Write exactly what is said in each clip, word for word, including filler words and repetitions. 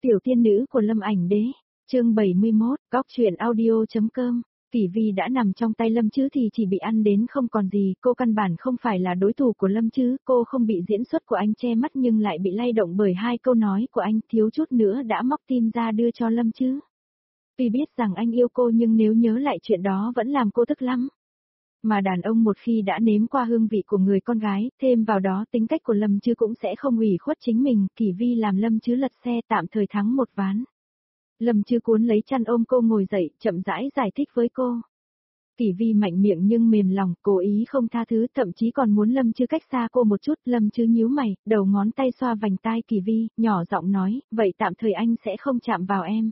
Tiểu tiên nữ của Lâm Ảnh Đế, chương bảy mươi mốt, góc truyện audio.com. Kỷ Vi đã nằm trong tay Lâm Chứ thì chỉ bị ăn đến không còn gì, cô căn bản không phải là đối thủ của Lâm Chứ, cô không bị diễn xuất của anh che mắt nhưng lại bị lay động bởi hai câu nói của anh, thiếu chút nữa đã móc tim ra đưa cho Lâm Chứ. Vì biết rằng anh yêu cô nhưng nếu nhớ lại chuyện đó vẫn làm cô tức lắm. Mà đàn ông một khi đã nếm qua hương vị của người con gái, thêm vào đó tính cách của Lâm Chứ cũng sẽ không ủy khuất chính mình, Kỷ Vi làm Lâm Chứ lật xe tạm thời thắng một ván. Lâm Chứ cuốn lấy chăn ôm cô ngồi dậy, chậm rãi giải thích với cô. Kỷ Vi mạnh miệng nhưng mềm lòng, cố ý không tha thứ, thậm chí còn muốn Lâm Chứ cách xa cô một chút. Lâm Chứ nhíu mày, đầu ngón tay xoa vành tai Kỷ Vi, nhỏ giọng nói, vậy tạm thời anh sẽ không chạm vào em.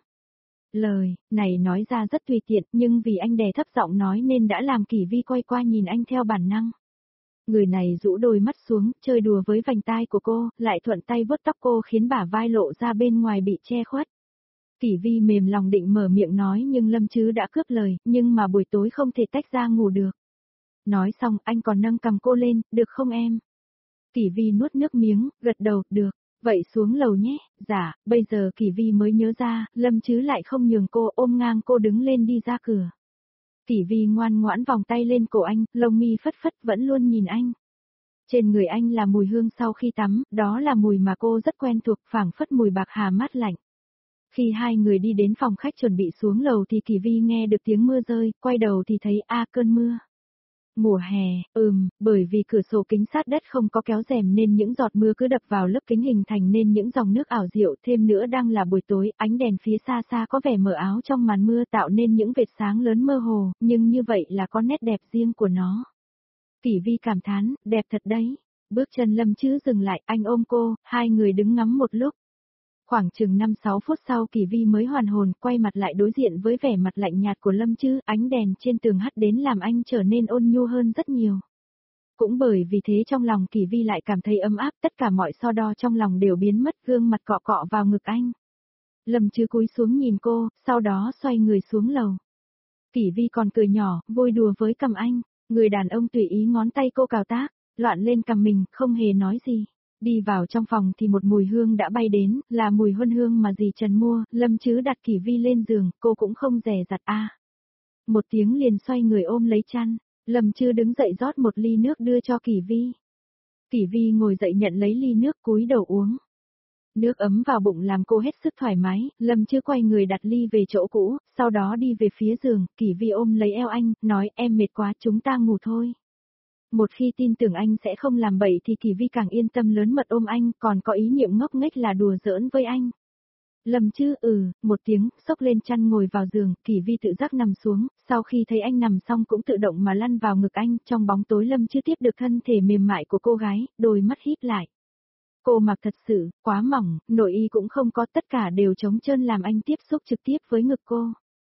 Lời này nói ra rất tùy tiện, nhưng vì anh đè thấp giọng nói nên đã làm Kỷ Vi quay qua nhìn anh theo bản năng. Người này rũ đôi mắt xuống, chơi đùa với vành tai của cô, lại thuận tay vuốt tóc cô khiến bả vai lộ ra bên ngoài bị che khuất. Kỷ Vi mềm lòng định mở miệng nói nhưng Lâm Chứ đã cướp lời, nhưng mà buổi tối không thể tách ra ngủ được. Nói xong anh còn nâng cầm cô lên, được không em? Kỷ Vi nuốt nước miếng, gật đầu, được. Vậy xuống lầu nhé, dạ, bây giờ Kỷ Vi mới nhớ ra, Lâm Chứ lại không nhường cô, ôm ngang cô đứng lên đi ra cửa. Kỷ Vi ngoan ngoãn vòng tay lên cổ anh, lông mi phất phất vẫn luôn nhìn anh. Trên người anh là mùi hương sau khi tắm, đó là mùi mà cô rất quen thuộc, phảng phất mùi bạc hà mát lạnh. Khi hai người đi đến phòng khách chuẩn bị xuống lầu thì Kỷ Vi nghe được tiếng mưa rơi, quay đầu thì thấy a cơn mưa. Mùa hè, ừm, bởi vì cửa sổ kính sát đất không có kéo rèm nên những giọt mưa cứ đập vào lớp kính hình thành nên những dòng nước ảo diệu, thêm nữa đang là buổi tối, ánh đèn phía xa xa có vẻ mờ áo trong màn mưa tạo nên những vệt sáng lớn mơ hồ, nhưng như vậy là có nét đẹp riêng của nó. Kỷ Vi cảm thán, đẹp thật đấy. Bước chân Lâm Chứ dừng lại, anh ôm cô, hai người đứng ngắm một lúc. Khoảng chừng năm sáu phút sau Kỷ Vi mới hoàn hồn, quay mặt lại đối diện với vẻ mặt lạnh nhạt của Lâm Chứ, ánh đèn trên tường hắt đến làm anh trở nên ôn nhu hơn rất nhiều. Cũng bởi vì thế trong lòng Kỷ Vi lại cảm thấy ấm áp, tất cả mọi so đo trong lòng đều biến mất, gương mặt cọ cọ vào ngực anh. Lâm Chứ cúi xuống nhìn cô, sau đó xoay người xuống lầu. Kỷ Vi còn cười nhỏ, vui đùa với cằm anh, người đàn ông tùy ý ngón tay cô cào tác, loạn lên cằm mình, không hề nói gì. Đi vào trong phòng thì một mùi hương đã bay đến, là mùi huân hương mà dì Trần mua, Lâm Chứ đặt Kỷ Vi lên giường, cô cũng không dè dặt a. Một tiếng liền xoay người ôm lấy chăn, Lâm Chứ đứng dậy rót một ly nước đưa cho Kỷ Vi. Kỷ Vi ngồi dậy nhận lấy ly nước cúi đầu uống. Nước ấm vào bụng làm cô hết sức thoải mái, Lâm Chứ quay người đặt ly về chỗ cũ, sau đó đi về phía giường, Kỷ Vi ôm lấy eo anh, nói em mệt quá chúng ta ngủ thôi. Một khi tin tưởng anh sẽ không làm bậy thì Kỷ Vi càng yên tâm lớn mật ôm anh, còn có ý niệm ngốc nghếch là đùa giỡn với anh. Lâm Chứ ừ, một tiếng, xốc lên chăn ngồi vào giường, Kỷ Vi tự giác nằm xuống, sau khi thấy anh nằm xong cũng tự động mà lăn vào ngực anh, trong bóng tối Lâm Chứ tiếp được thân thể mềm mại của cô gái, đôi mắt híp lại. Cô mặc thật sự, quá mỏng, nội y cũng không có, tất cả đều trống trơn làm anh tiếp xúc trực tiếp với ngực cô.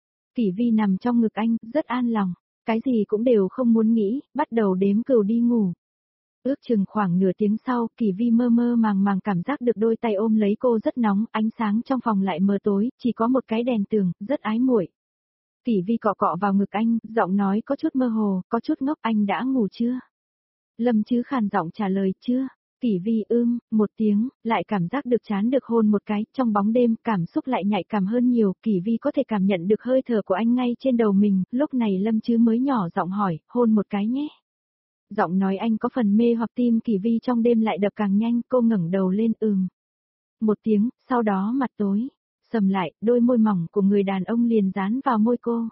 Kỷ Vi nằm trong ngực anh, rất an lòng. Cái gì cũng đều không muốn nghĩ, bắt đầu đếm cừu đi ngủ. Ước chừng khoảng nửa tiếng sau, Kỷ Vi mơ mơ màng màng cảm giác được đôi tay ôm lấy cô rất nóng, ánh sáng trong phòng lại mờ tối, chỉ có một cái đèn tường, rất ái muội. Kỷ Vi cọ cọ vào ngực anh, giọng nói có chút mơ hồ, có chút ngốc, anh đã ngủ chưa? Lâm Chứ khàn giọng trả lời chưa. Kỷ Vi ưm, một tiếng, lại cảm giác được chán được hôn một cái, trong bóng đêm, cảm xúc lại nhạy cảm hơn nhiều, Kỷ Vi có thể cảm nhận được hơi thở của anh ngay trên đầu mình, lúc này Lâm Chứ mới nhỏ giọng hỏi, hôn một cái nhé. Giọng nói anh có phần mê hoặc tim Kỷ Vi trong đêm lại đập càng nhanh, cô ngẩng đầu lên ừm. Một tiếng, sau đó mặt tối, sầm lại, đôi môi mỏng của người đàn ông liền dán vào môi cô.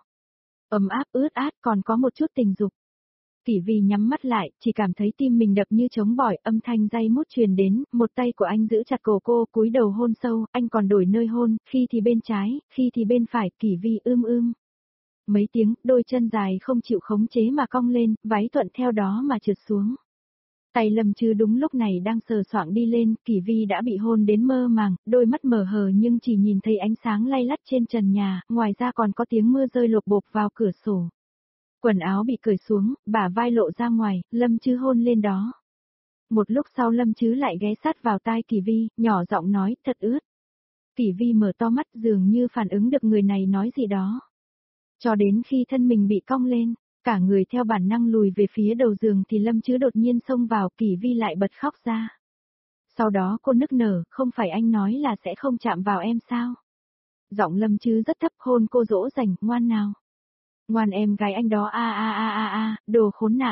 Ấm áp ướt át còn có một chút tình dục. Kỷ Vi nhắm mắt lại, chỉ cảm thấy tim mình đập như trống bỏi, âm thanh day mút truyền đến, một tay của anh giữ chặt cổ cô, cúi đầu hôn sâu, anh còn đổi nơi hôn, khi thì bên trái, khi thì bên phải, Kỷ Vi ưm ưm. Mấy tiếng, đôi chân dài không chịu khống chế mà cong lên, váy thuận theo đó mà trượt xuống. Tay Lâm Chứ đúng lúc này đang sờ soạng đi lên, Kỷ Vi đã bị hôn đến mơ màng, đôi mắt mở hờ nhưng chỉ nhìn thấy ánh sáng lay lắt trên trần nhà, ngoài ra còn có tiếng mưa rơi lộp bộp vào cửa sổ. Quần áo bị cởi xuống, bả vai lộ ra ngoài, Lâm Chứ hôn lên đó. Một lúc sau Lâm Chứ lại ghé sát vào tai Kỷ Vi, nhỏ giọng nói, thật ướt. Kỷ Vi mở to mắt dường như phản ứng được người này nói gì đó. Cho đến khi thân mình bị cong lên, cả người theo bản năng lùi về phía đầu giường thì Lâm Chứ đột nhiên xông vào, Kỷ Vi lại bật khóc ra. Sau đó cô nức nở, không phải anh nói là sẽ không chạm vào em sao? Giọng Lâm Chứ rất thấp, hôn cô dỗ dành, ngoan nào. Ngoan em gái anh đó, a a a a a, đồ khốn nạn.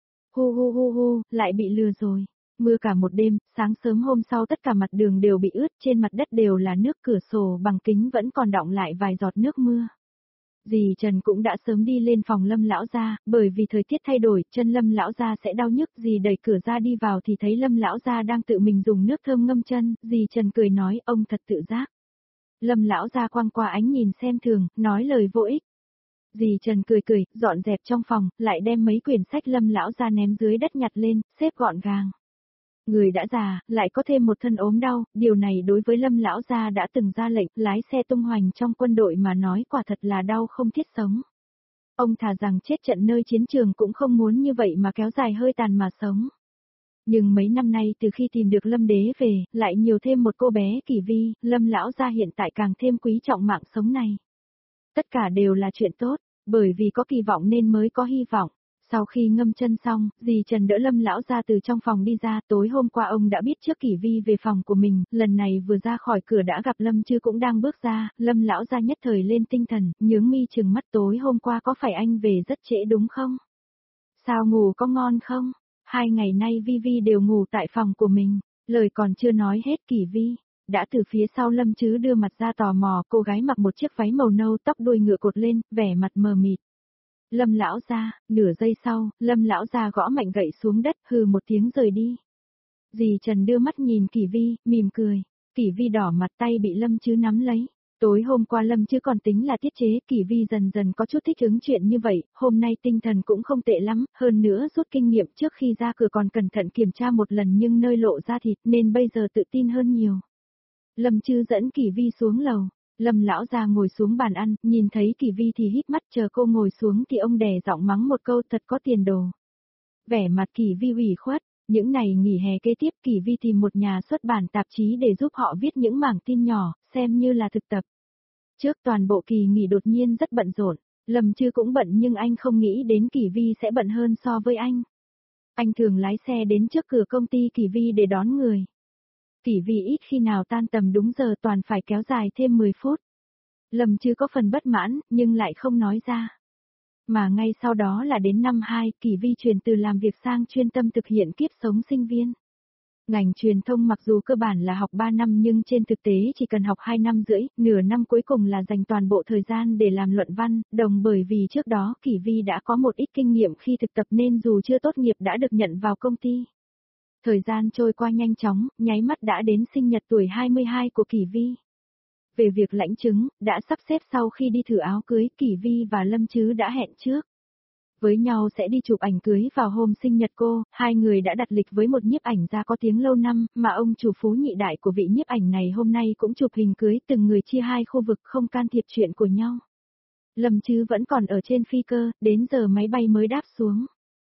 Hu hu hu hu, lại bị lừa rồi. Mưa cả một đêm, sáng sớm hôm sau tất cả mặt đường đều bị ướt, trên mặt đất đều là nước, cửa sổ bằng kính vẫn còn đọng lại vài giọt nước mưa. Dì Trần cũng đã sớm đi lên phòng Lâm lão gia, bởi vì thời tiết thay đổi, chân Lâm lão gia sẽ đau nhức, dì đẩy cửa ra đi vào thì thấy Lâm lão gia đang tự mình dùng nước thơm ngâm chân, dì Trần cười nói, ông thật tự giác. Lâm lão gia quăng qua ánh nhìn xem thường, nói lời vô ích. Dì Trần cười cười, dọn dẹp trong phòng, lại đem mấy quyển sách Lâm lão gia ném dưới đất nhặt lên, xếp gọn gàng. Người đã già, lại có thêm một thân ốm đau, điều này đối với Lâm lão gia đã từng ra lệnh, lái xe tung hoành trong quân đội mà nói quả thật là đau không thiết sống. Ông thà rằng chết trận nơi chiến trường cũng không muốn như vậy mà kéo dài hơi tàn mà sống. Nhưng mấy năm nay từ khi tìm được Lâm đế về, lại nhiều thêm một cô bé Kỳ Vi, Lâm lão gia hiện tại càng thêm quý trọng mạng sống này. Tất cả đều là chuyện tốt, bởi vì có kỳ vọng nên mới có hy vọng. Sau khi ngâm chân xong, dì Trần đỡ Lâm lão gia từ trong phòng đi ra, tối hôm qua ông đã biết trước Kỳ Vi về phòng của mình, lần này vừa ra khỏi cửa đã gặp Lâm Chứ cũng đang bước ra, Lâm lão gia nhất thời lên tinh thần, nhướng mi trừng mắt, tối hôm qua có phải anh về rất trễ đúng không? Sao ngủ có ngon không? Hai ngày nay Vi Vi đều ngủ tại phòng của mình, lời còn chưa nói hết Kỳ Vi. Đã từ phía sau Lâm Chứ đưa mặt ra tò mò, cô gái mặc một chiếc váy màu nâu, tóc đuôi ngựa cột lên, vẻ mặt mờ mịt. Lâm lão gia, nửa giây sau, Lâm lão gia gõ mạnh gậy xuống đất, hừ một tiếng rời đi. Dì Trần đưa mắt nhìn Kỳ Vi, mỉm cười. Kỳ Vi đỏ mặt, tay bị Lâm Chứ nắm lấy. Tối hôm qua Lâm Chứ còn tính là tiết chế, Kỳ Vi dần dần có chút thích ứng chuyện như vậy, hôm nay tinh thần cũng không tệ lắm, hơn nữa rút kinh nghiệm trước khi ra cửa còn cẩn thận kiểm tra một lần nhưng nơi lộ ra thịt nên bây giờ tự tin hơn nhiều. Lâm Chứ dẫn Kỳ Vi xuống lầu. Lâm lão gia ngồi xuống bàn ăn, nhìn thấy Kỳ Vi thì híp mắt, chờ cô ngồi xuống thì ông đè giọng mắng một câu, thật có tiền đồ. Vẻ mặt Kỳ Vi ủy khuất, những ngày nghỉ hè kế tiếp Kỳ Vi tìm một nhà xuất bản tạp chí để giúp họ viết những mảng tin nhỏ, xem như là thực tập. Trước toàn bộ kỳ nghỉ đột nhiên rất bận rộn, Lâm Chứ cũng bận nhưng anh không nghĩ đến Kỳ Vi sẽ bận hơn so với anh. Anh thường lái xe đến trước cửa công ty Kỳ Vi để đón người. Kỳ Vi ít khi nào tan tầm đúng giờ, toàn phải kéo dài thêm mười phút. Lâm Chứ có phần bất mãn, nhưng lại không nói ra. Mà ngay sau đó là đến năm hai, Kỳ Vi chuyển từ làm việc sang chuyên tâm thực hiện kiếp sống sinh viên. Ngành truyền thông mặc dù cơ bản là học ba năm nhưng trên thực tế chỉ cần học hai năm rưỡi, nửa năm cuối cùng là dành toàn bộ thời gian để làm luận văn, đồng bởi vì trước đó Kỳ Vi đã có một ít kinh nghiệm khi thực tập nên dù chưa tốt nghiệp đã được nhận vào công ty. Thời gian trôi qua nhanh chóng, nháy mắt đã đến sinh nhật tuổi hai mươi hai của Kỳ Vi. Về việc lãnh chứng, đã sắp xếp sau khi đi thử áo cưới, Kỳ Vi và Lâm Chứ đã hẹn trước. Với nhau sẽ đi chụp ảnh cưới vào hôm sinh nhật cô, hai người đã đặt lịch với một nhiếp ảnh gia có tiếng lâu năm, mà ông chủ phú nhị đại của vị nhiếp ảnh này hôm nay cũng chụp hình cưới, từng người chia hai khu vực không can thiệp chuyện của nhau. Lâm Chứ vẫn còn ở trên phi cơ, đến giờ máy bay mới đáp xuống.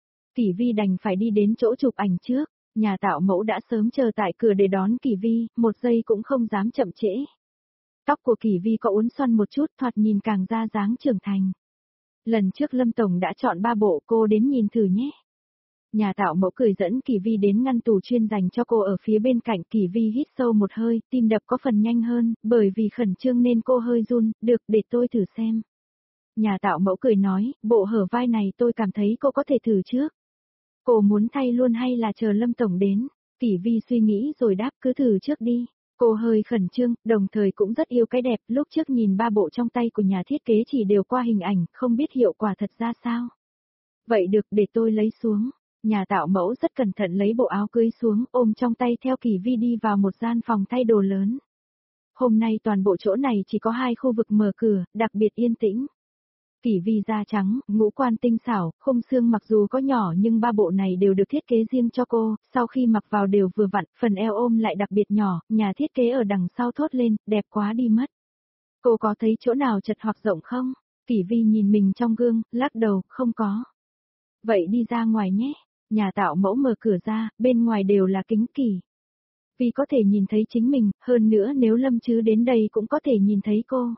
Kỳ Vi đành phải đi đến chỗ chụp ảnh trước. Nhà tạo mẫu đã sớm chờ tại cửa để đón Kỳ Vi, một giây cũng không dám chậm trễ. Tóc của Kỳ Vi có uốn xoăn một chút, thoạt nhìn càng ra dáng trưởng thành. Lần trước Lâm Tổng đã chọn ba bộ, cô đến nhìn thử nhé. Nhà tạo mẫu cười dẫn Kỳ Vi đến ngăn tủ chuyên dành cho cô ở phía bên cạnh. Kỳ Vi hít sâu một hơi, tim đập có phần nhanh hơn, bởi vì khẩn trương nên cô hơi run, được để tôi thử xem. Nhà tạo mẫu cười nói, bộ hở vai này tôi cảm thấy cô có thể thử trước. Cô muốn thay luôn hay là chờ Lâm Tổng đến? Kỳ Vi suy nghĩ rồi đáp, cứ thử trước đi. Cô hơi khẩn trương, đồng thời cũng rất yêu cái đẹp, lúc trước nhìn ba bộ trong tay của nhà thiết kế chỉ đều qua hình ảnh, không biết hiệu quả thật ra sao. Vậy được, để tôi lấy xuống. Nhà tạo mẫu rất cẩn thận lấy bộ áo cưới xuống, ôm trong tay theo Kỳ Vi đi vào một gian phòng thay đồ lớn. Hôm nay toàn bộ chỗ này chỉ có hai khu vực mở cửa, đặc biệt yên tĩnh. Kỳ Vi da trắng, ngũ quan tinh xảo, khung xương mặc dù có nhỏ nhưng ba bộ này đều được thiết kế riêng cho cô, sau khi mặc vào đều vừa vặn, phần eo ôm lại đặc biệt nhỏ, nhà thiết kế ở đằng sau thốt lên, đẹp quá đi mất. Cô có thấy chỗ nào chật hoặc rộng không? Kỳ Vi nhìn mình trong gương, lắc đầu, không có. Vậy đi ra ngoài nhé. Nhà tạo mẫu mở cửa ra, bên ngoài đều là kính Kỳ Vi có thể nhìn thấy chính mình, hơn nữa nếu Lâm Chứ đến đây cũng có thể nhìn thấy cô.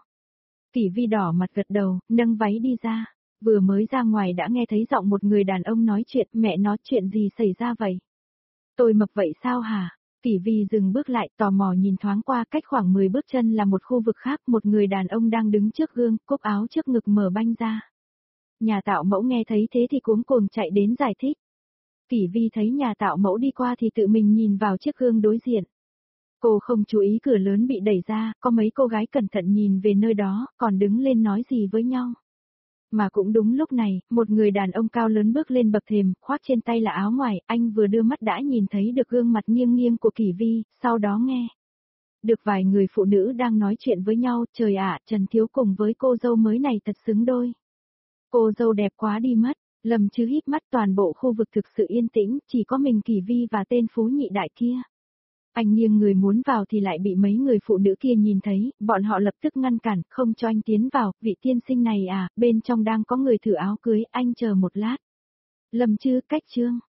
Kỳ Vi đỏ mặt gật đầu, nâng váy đi ra. Vừa mới ra ngoài đã nghe thấy giọng một người đàn ông nói chuyện, mẹ nói chuyện gì xảy ra vậy? Tôi mập vậy sao hả? Tỷ Vi dừng bước lại, tò mò nhìn thoáng qua, cách khoảng mười bước chân là một khu vực khác, một người đàn ông đang đứng trước gương, cúc áo trước ngực mở banh ra. Nhà tạo mẫu nghe thấy thế thì cuống cuồng chạy đến giải thích. Tỷ Vi thấy nhà tạo mẫu đi qua thì tự mình nhìn vào chiếc gương đối diện. Cô không chú ý cửa lớn bị đẩy ra, có mấy cô gái cẩn thận nhìn về nơi đó, còn đứng lên nói gì với nhau. Mà cũng đúng lúc này, một người đàn ông cao lớn bước lên bậc thềm, khoác trên tay là áo ngoài, anh vừa đưa mắt đã nhìn thấy được gương mặt nghiêng nghiêng của Kỷ Vi, sau đó nghe được vài người phụ nữ đang nói chuyện với nhau, trời ạ, Trần Thiếu cùng với cô dâu mới này thật xứng đôi. Cô dâu đẹp quá đi mất, Lâm Chứ híp mắt, toàn bộ khu vực thực sự yên tĩnh, chỉ có mình Kỷ Vi và tên phú nhị đại kia. Anh nghiêng người muốn vào thì lại bị mấy người phụ nữ kia nhìn thấy, bọn họ lập tức ngăn cản, không cho anh tiến vào, vị tiên sinh này à, bên trong đang có người thử áo cưới, anh chờ một lát. Lâm Chứ, cách Trương.